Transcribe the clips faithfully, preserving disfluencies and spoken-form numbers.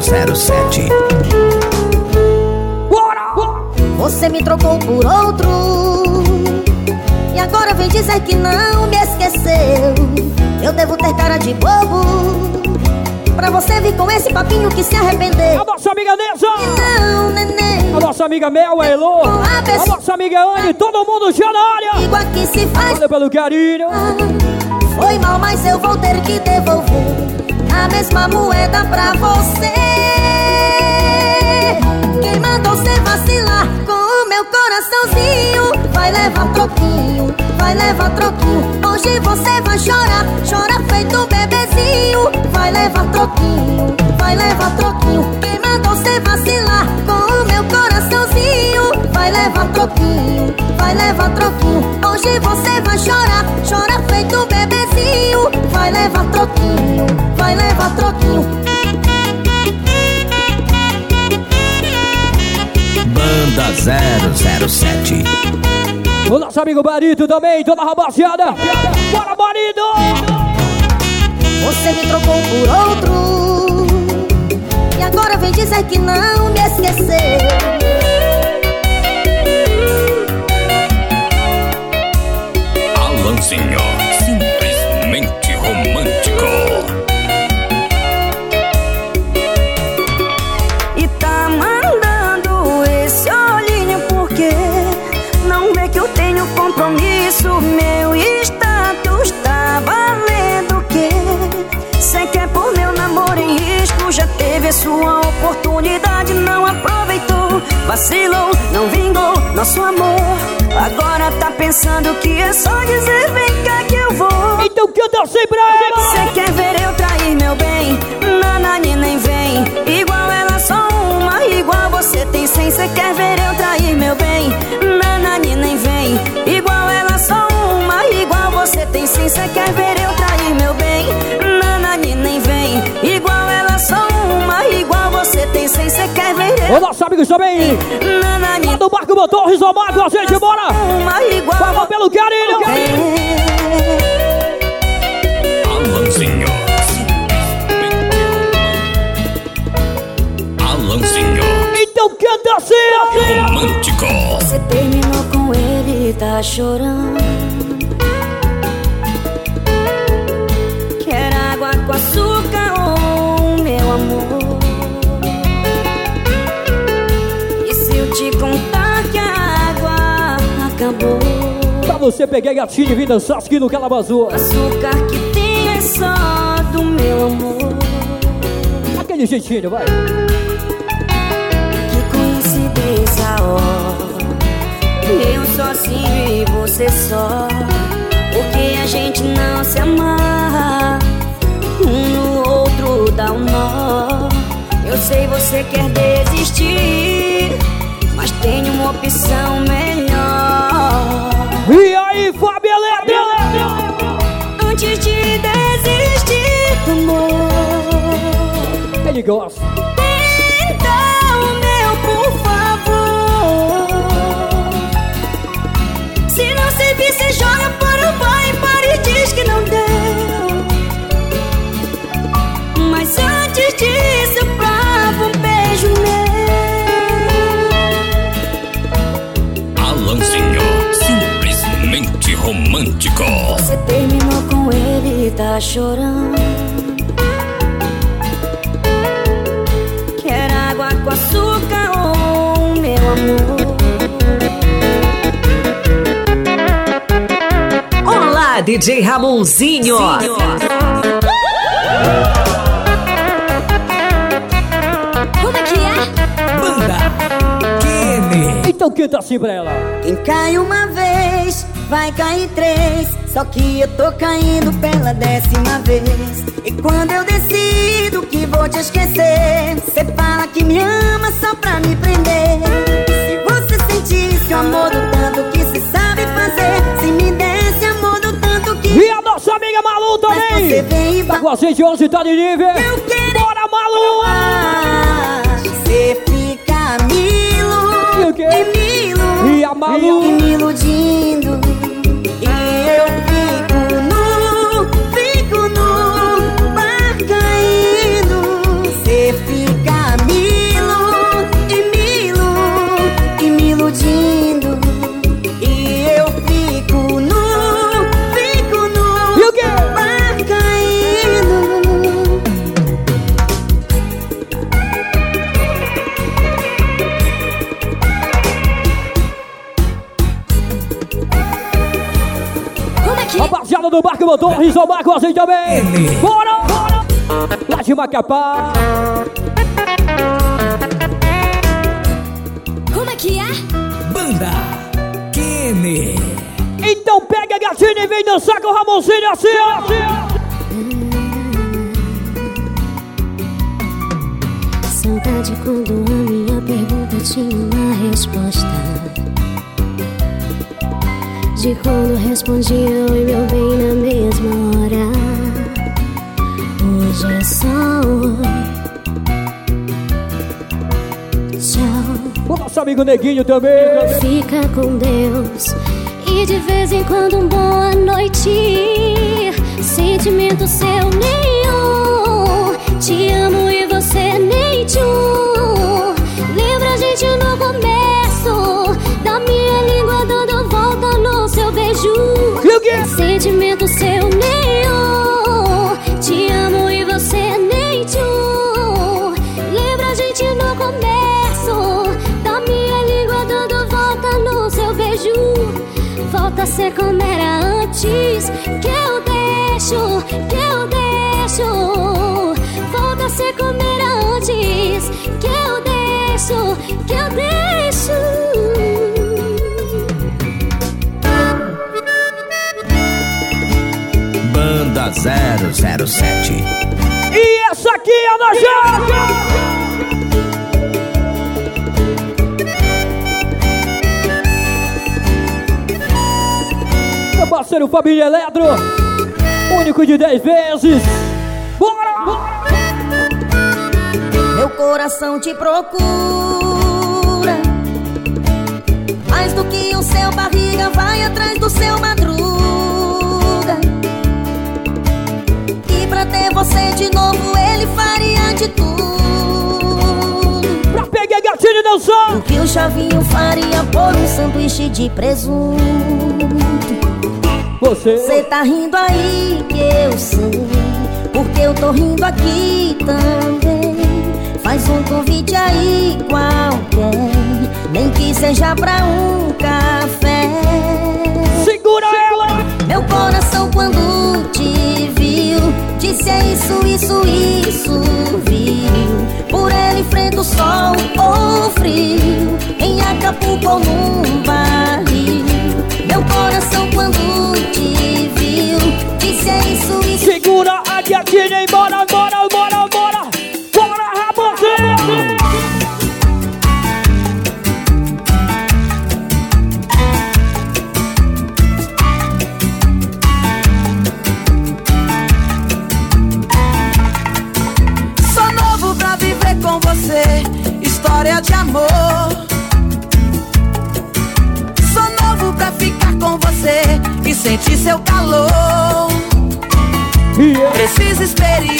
zero sete. Você me trocou por outro e agora vem dizer que não me esqueceu. Eu devo ter cara de bobo pra você vir com esse papinho que se arrependeu. A nossa amiga Neza, não, neném. A nossa amiga Mel, a Elô, a nossa amiga Anne, todo mundo já na área. Igual que se faz. Valeu pelo carinho. Foi mal, mas eu vou ter que devolver a mesma moeda pra você. Quem mandou você vacilar com o meu coraçãozinho? Vai levar troquinho, vai levar troquinho. Hoje você vai chorar, chora feito bebezinho. Vai levar troquinho, vai levar troquinho. Quem mandou você vacilar com o meu coraçãozinho? Vai levar troquinho, vai levar troquinho. Hoje você vai chorar, chora feito bebezinho. Vai levar troquinho, vai levar troquinho. Banda zero zero sete. O nosso amigo Barito também, toda a rapaziada. Bora, Barito! Você me trocou por outro e agora vem dizer que não me esqueceu. Alanzinho, simplesmente romântico. E tá mandando esse olhinho porque não vê que eu tenho compromisso. Meu status tá valendo o quê? Cê quer pôr meu namoro em risco? Já teve a sua oportunidade, não aproveitou. Vacilou, não vingou nosso amor. Agora tá pensando que é só dizer vem cá que eu vou. Então canta assim pra ela. Cê quer ver eu trair meu bem? Nanani nem vem. Igual ela só uma, igual você tem cem. Cê quer ver eu trair meu bem? Nanani nem vem. Igual ela só uma, igual você tem cem. Cê quer ver eu trair meu bem? Nanani nem vem. Igual ela só uma, igual você tem cem. Cê quer ver eu? O nosso amigo também. Nanani. Lá do Marco Motor, Rizomar com a gente, bora! Uma igual. Fala pelo carinho! Alanzinho, Alanzinho, Então canta assim! romântico. Você terminou com ele e tá chorando. Quer água com açúcar ou meu amor? E se eu te contar que a água acabou? Pra você pegar gatinho e vir dançar aqui no Calabazu. O açúcar que tem é só do meu amor. Aquele jeitinho, vai! Que coincidência, ó. Eu sozinho e você só. Porque a gente não se amarra. Um no outro dá um nó. Eu sei você quer desistir, mas tem uma opção melhor. E aí, Fábio Eletro? Antes de desistir do amor, Ele gosta. tenta o meu, por favor. Se não servir, você joga para o bar e para e diz que não deu. Mas antes disso, eu provo um beijo meu. Alanzinho, simplesmente romântico. Você terminou com ele e tá chorando. Quer água com açúcar ou meu amor? Olá, D J Ramonzinho. Como é que é? Banda Kenny. Então canta assim pra ela. Quem cai uma vez, vai cair três. Só que eu tô caindo pela décima vez. E quando eu decido que vou te esquecer, cê fala que me ama só pra me prender. Se você sentisse o amor do tanto que cê sabe fazer, se me desse amor do tanto que... E a nossa amiga Malu também. Você vem e Tá com a gente hoje, tá de nível. Eu quero... Bora, Malu! Você fica milo E o quê? e milo E a Malu? e me iludindo. E eu fico nu, fico nu, mar caindo. Você fica Alô, Dom Rizomar com a gente também. Bora, bora. Lá de Macapá. Como é que é? Banda Kenny. Então pega a gatinha e vem dançar com o Ramonzinho assim, ó. Saudade quando a minha pergunta tinha uma resposta. De quando respondia oi meu bem na mesma hora. Hoje é só oi. Tchau. O nosso amigo Neguinho também. Fica com Deus. E de vez em quando um boa noite. Sentimento seu nenhum. Te amo e você nem tchum. Lembra a gente no começo da minha língua dando volta no seu beijo. Sentimento seu nenhum. Te amo e você nem tchum. Lembra a gente no começo da minha língua dando volta no seu beijo. Volta a ser como era antes. Que eu deixo, que eu deixo. Volta a ser como era antes. Que eu deixo, que eu deixo. Banda zero zero sete. E essa aqui é a nojenta. Meu parceiro Família Eletro, único de dez vezes. Bora! Bora! Meu coração te procura. Mais do que o seu barriga vai atrás do seu madruga. E pra ter você de novo ele faria de tudo. Pra pegar gatinho e dançar. O que o Chavinho faria por um sanduíche de presunto. Você, Você tá rindo aí que eu sei, porque eu tô rindo aqui também. Faz um convite aí qualquer, nem que seja pra um café. segura ela. Meu coração quando te viu disse é isso, isso, isso, viu. Por ele enfrenta o sol ou frio, em Acapulco ou num barril. Meu coração quando te viu disse é isso, isso. Segura a gatinha e bora, bora, bora, bora. Bora, Ramonzinho. Sou novo pra viver com você, história de amor. Sou novo pra ficar com você e sentir seu calor. Yeah. Preciso experiência,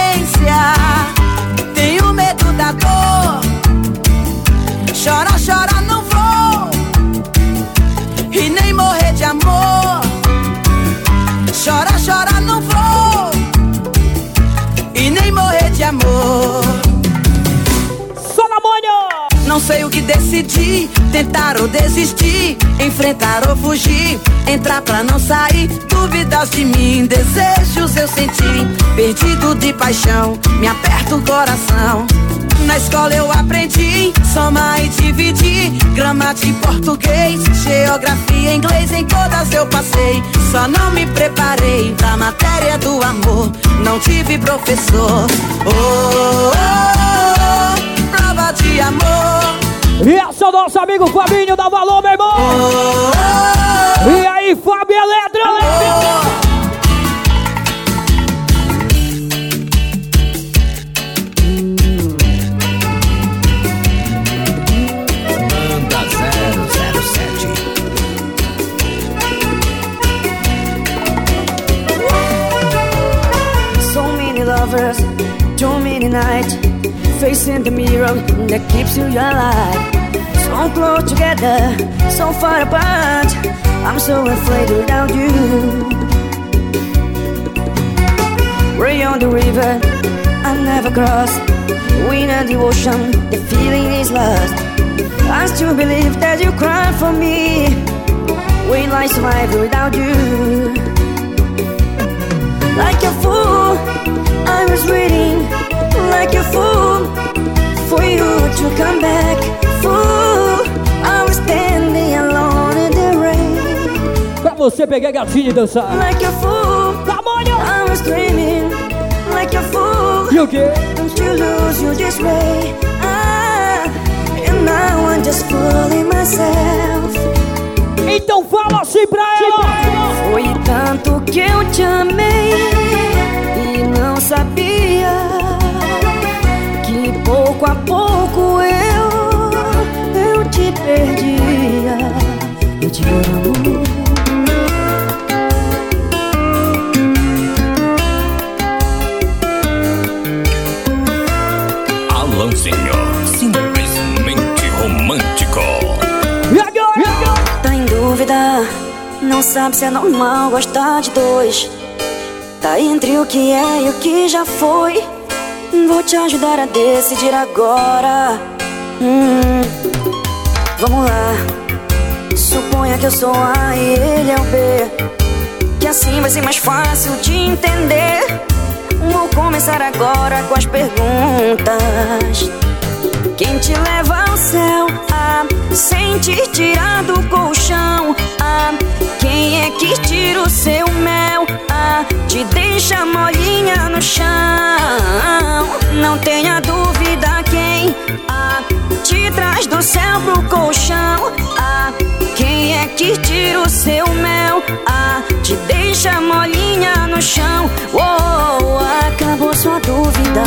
tenho medo da dor. Chora, chora, não vou, e nem morrer de amor. Chora, chora, não vou, e nem morrer de amor. Só na manhã. Não sei o que decidir, tentar ou desistir, enfrentar ou fugir, entrar pra não sair, dúvidas de mim, desejos eu senti, perdido de paixão, me aperta o coração. Na escola eu aprendi, somar e dividir, gramática em português, geografia, inglês, em todas eu passei. Só não me preparei pra matéria do amor, não tive professor. Oh, oh, oh, oh, prova de amor. E esse é o nosso amigo Fabinho, dá valor, meu irmão. Oh, oh, oh, E aí, Fábio Eletro. oh. Banda zero zero sete. So many lovers, too many nights, facing the mirror that keeps you alive. So close together, so far apart, I'm so afraid without you. Way on the river, I never cross. Wind and the ocean, the feeling is lost. I still believe that you cry for me. Will I survive without you? come back. Fool, I was standing alone in the rain. Pra você pegar gatinho e dançar. Like a fool, I was dreaming. Like a fool, e o quê? Don't you lose you this way. Ah, and now I'm just fooling myself. Então fala assim pra ela. Foi tanto que eu te amei e não sabia que pouco a pouco eu, eu te perdia. Eu te amo. Simplesmente romântico. Tá em dúvida, não sabe se é normal gostar de dois. Tá entre o que é e o que já foi. Vou te ajudar a decidir agora. hum, Vamos lá. Suponha que eu sou A e ele é o B, que assim vai ser mais fácil de entender. Vou começar agora com as perguntas. Quem te leva ao céu? Ah, sem te tirar do colchão. Ah, quem é que tira o seu mel? Ah, te deixa molinha no chão. Não tenha dúvida quem ah, te traz do céu pro colchão. Ah, quem é que tira o seu mel? Ah, te deixa molinha no chão. Oh, acabou sua dúvida.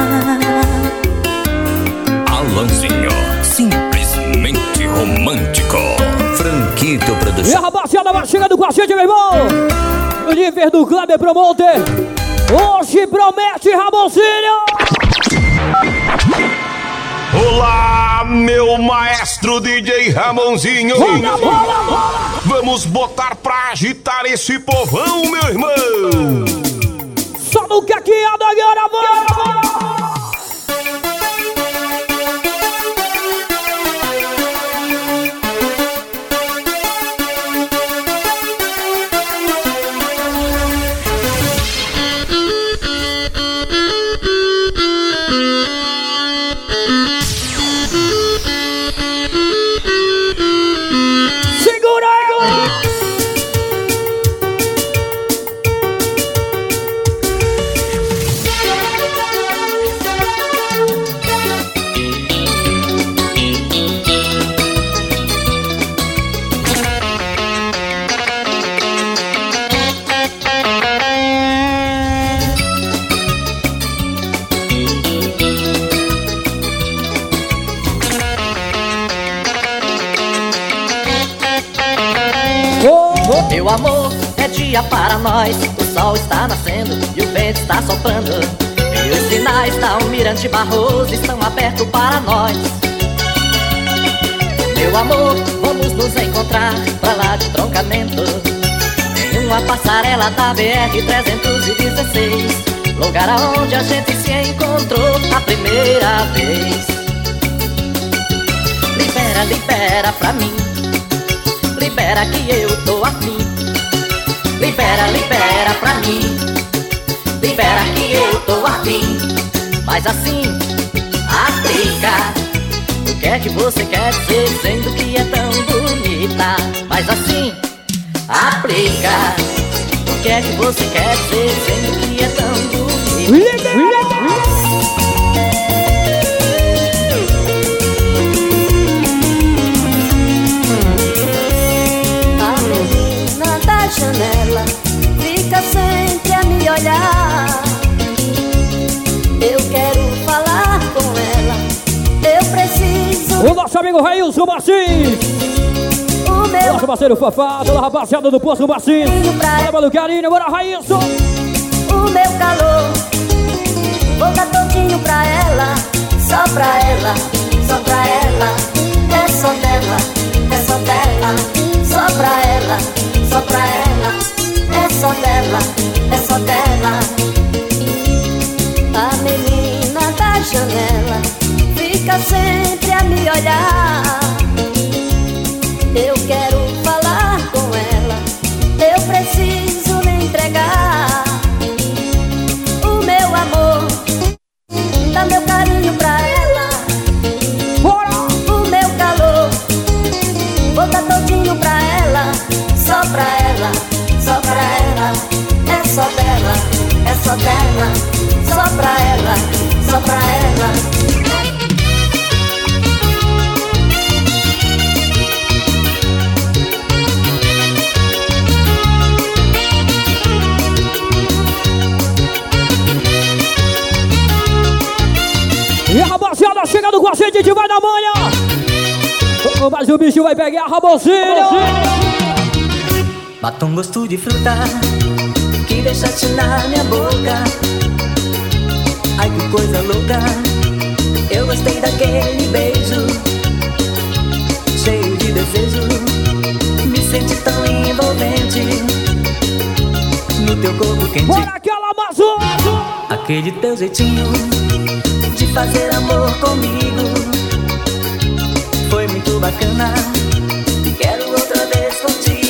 Alanzinho, simplesmente romântico. Franquito E Produção. a rapaziada vai chegando com a gente, meu irmão. O nível do Kleber Promoter. Hoje promete, Ramonzinho. Olá, meu maestro D J Ramonzinho. Bola, bola, bola. Vamos botar pra agitar esse povão, meu irmão. Só no caqueado agora, vamos. Meu amor, é dia para nós. O sol está nascendo e o vento está soprando. E os sinais da Almirante Barroso estão abertos para nós. Meu amor, vamos nos encontrar pra lá de Troncamento, em uma passarela da B R trezentos e dezesseis, lugar aonde a gente se encontrou a primeira vez. Libera, libera pra mim, libera que eu tô afim. Libera, libera pra mim, libera que eu tô afim. Mas assim, aplica. O que é que você quer dizer dizendo que é tão bonita? Mas assim, aplica. O que é que você quer dizer dizendo que é tão bonita? A menina da janela fica sempre a me olhar. Eu quero falar com ela, eu preciso. O nosso amigo Railson Martins, O meu nosso parceiro Fafá, toda a rapaziada do Poço Martins. Bora pelo carinho, bora Railson. o meu calor, vou dar todinho pra ela, só pra ela, só pra ela. É só dela, é só dela, só pra ela, só pra ela. É só dela, é só dela. A menina da janela fica sempre a me olhar. Eu quero falar com ela, eu preciso me entregar. O meu amor, dá meu carinho pra ela. tá chegando com a gente, a gente vai na manhã. Mas o bicho vai pegar a Ramonzinho. Bata um gosto de fruta que deixaste na minha boca. Ai, que coisa louca. Eu gostei daquele beijo, cheio de desejo. Me senti tão envolvente no teu corpo quente. Bora aquela Amazônia. Aquele teu jeitinho de fazer amor comigo foi muito bacana. Quero outra vez contigo.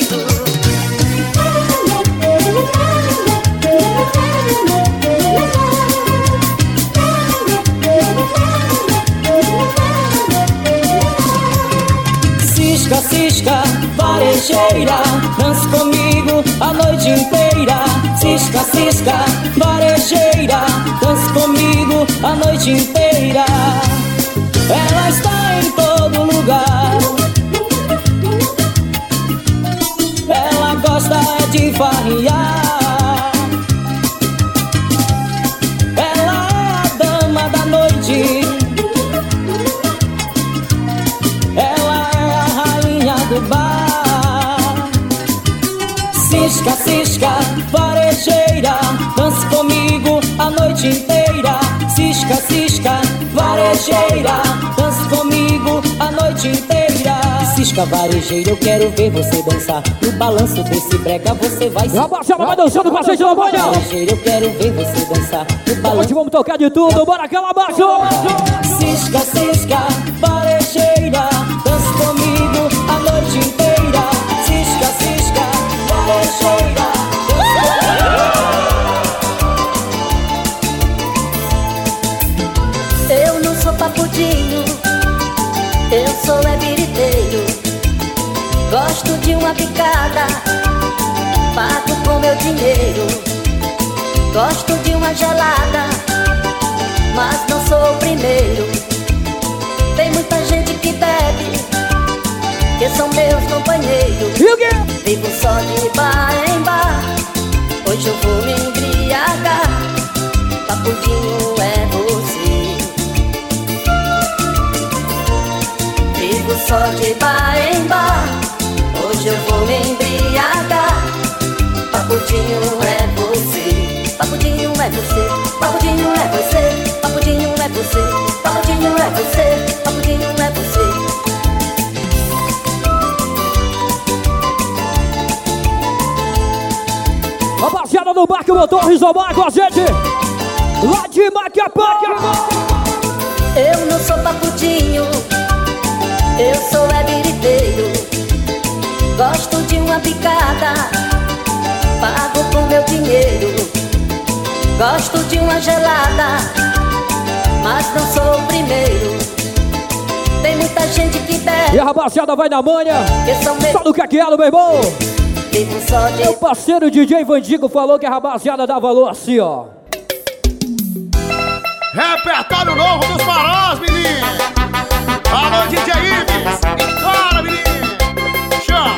Cisca, cisca, varejeira, dança comigo a noite inteira. Cisca, cisca, varejeira, dança comigo a noite inteira. Ela está em todo lugar. Ela gosta de farriar. Ela é a dama da noite. Ela é a rainha do bar. Cisca, cisca, varejeira, dança comigo a noite inteira. Cisca, cisca, varejeira, dança comigo a noite inteira. Cisca, varejeira, eu quero ver você dançar. No balanço desse brega você vai se... Rapaziada, vai dançando com a gente na manhã. Varejeira, eu quero ver você dançar. No balanço... Hoje vamos tocar de tudo, bora aquela baixo. Cisca, cisca, varejeira, dança comigo a noite inteira. Cisca, cisca, varejeira, dança comigo. Eu não sou papudinho, eu sou é biriteiro. Gosto de uma picada, pago com meu dinheiro. Gosto de uma gelada, mas não sou o primeiro. Tem muita gente que bebe, que são meus companheiros. Vivo só de bar em bar, hoje eu vou me embriagar. Papudinho é você. Vivo só de bar em bar, hoje eu vou me embriagar. Papudinho é você. Papudinho é você. Papudinho é você. Papudinho é você. Papudinho é você. Papudinho é você. Rapaziada do Barco Motor Rizomar com a gente lá de Macapá. Eu não sou papudinho, eu sou é biriteiro. Gosto de uma picada, pago com meu dinheiro. Gosto de uma gelada, mas não sou o primeiro. Tem muita gente que bebe. E a rapaziada vai na manha. Que são meus... Só no caqueado, meu irmão. Vivo só de... Meu parceiro D J Vandigo falou que a rapaziada dá valor assim, ó. Repertório novo dos farós, menino. Alô, D J Ives. Estoura, menino. Show.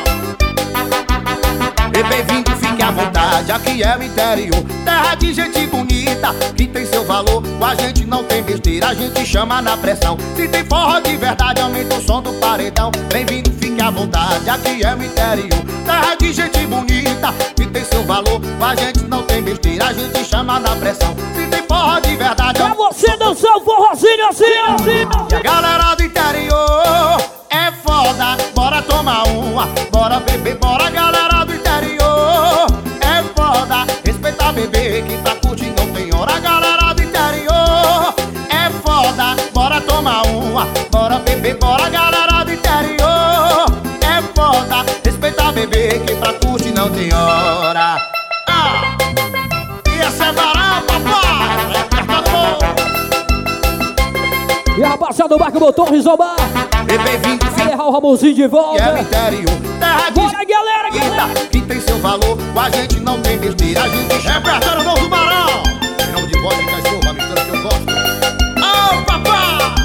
E bem-vindo, fique à vontade. Aqui é o interior, terra de gente bonita, que tem seu valor. Com a gente não tem besteira, a gente chama na pressão. Se tem forró de verdade, aumenta o som do paredão. Bem-vindo, fique à vontade. Aqui é o interior, terra de gente bonita, que tem seu valor. Com a gente não tem besteira, a gente chama na pressão. Se tem forró de verdade, pra você dançar o forrozinho assim, assim. E a galera do interior é foda. Bora tomar uma, bora beber, bora galera do interior é foda. Respeita bebê, que pra curtir não tem hora. Galera do interior é foda. Bora tomar uma, bora beber, bora galera do interior é foda. Respeita bebê, que pra curtir não tem hora. Ah, e essa é barata, papai. E a rapaziada do Barco Motor Rizomar. E bem-vindo, vai errar o Ramonzinho de volta. É o interior, terra de... Bora, galera, galera. Que tem seu valor, com a gente não tem besteira. A gente repertório novo do Barão. Em nome de voz e cachorro, a mistura que eu gosto. Ô, oh, papai!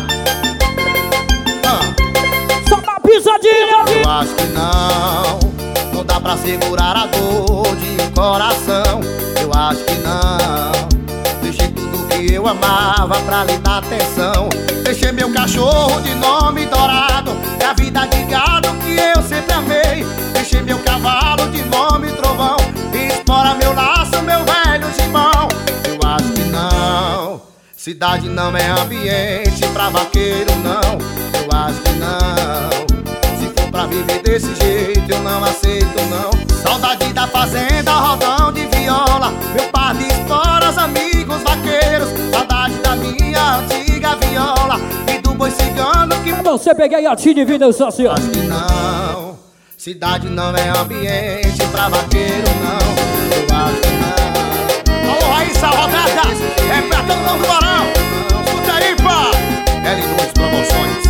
Ah. Só uma pisadinha. Eu acho que não, não dá pra segurar a dor de um coração. Eu acho que não, deixei tudo que que eu amava pra lhe dar atenção. Deixei meu cachorro de nome Dourado e a vida de gado que eu sempre amei. Deixei meu cavalo de nome Trovão e explora meu laço, meu velho gibão. Eu acho que não, cidade não é ambiente pra vaqueiro não. Eu acho que não, se for pra viver desse jeito eu não aceito não. Saudade da fazenda, rodão de viola, meu par de esporas, amigos vaqueiros. Saudade da minha antiga viola e do boi cigano que... Você peguei a Tine Vida Social. Acho que não, cidade não é ambiente pra vaqueiro não. Eu acho que não. Alô, Raíssa Rodada, é pra todo mundo do Barão. Escuta aí, pá. L dois Promoções.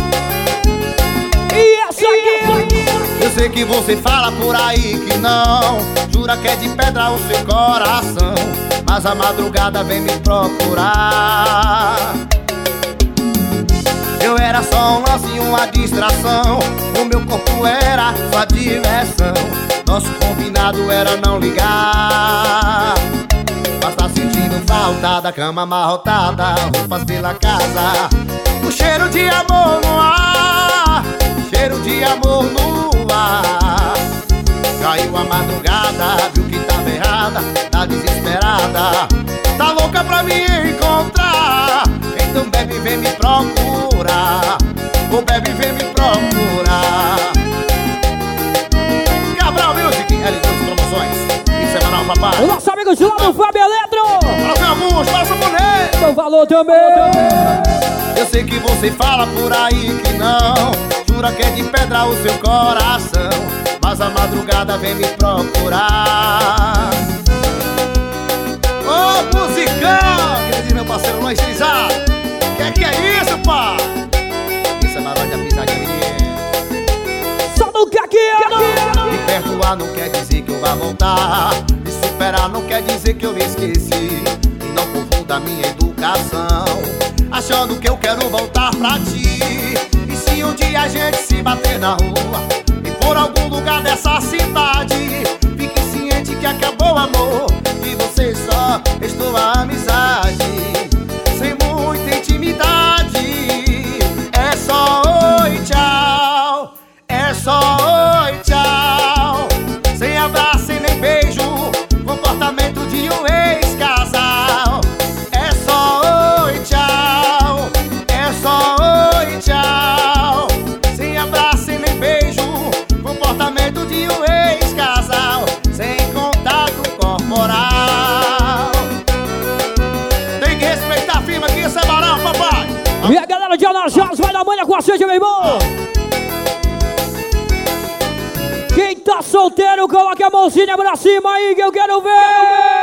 E essa aqui? Eu sei que você fala por aí que não, jura que é de pedra o seu coração, mas a madrugada vem me procurar. Eu era só um lance e uma distração, o meu corpo era sua diversão. Nosso combinado era não ligar, mas tá sentindo falta da cama amarrotada, roupas pela casa, o cheiro de amor no ar, cheiro de amor no ar. Caiu a madrugada, viu que tava errada, tá desesperada, tá louca pra me encontrar. Então bebe, vem me procurar, ô bebe, vem me procurar. Cabral Music, L dois Promoções, em semanal, papai. O nosso amigo João do Fábio Eletro. Fala, meu amor, fala, seu boné. Não falou também. Eu sei que você fala por aí que não, jura que é de pedra o seu coração, mas a madrugada vem me procurar. Ô, oh, musicão! Quer dizer, meu parceiro Luiz Crisar, que que é isso, pá? Isso é barulho da pisadinha, menina. Só no que aqui é. Me perdoar não quer dizer que eu vá voltar, me superar não quer dizer que eu me esqueci, e não confunda minha educação, achando que eu quero voltar pra ti. E se um dia a gente se bater na rua e por algum lugar dessa cidade, fique ciente que acabou o amor e você só restou a amizade, sem muita intimidade. É só oi, tchau, é só oi, tchau, sem abraço e nem beijo, comportamento de um ex-casal. É só oi, tchau, é só oi, tchau, sem abraço e nem beijo, comportamento de um ex-casal, sem contato corporal. Tem que respeitar a firma aqui, essa é Barão, papai. E a galera de Alajás vai na manhã com a gente, meu irmão. Quem tá solteiro, coloque a mãozinha pra cima aí que eu quero ver.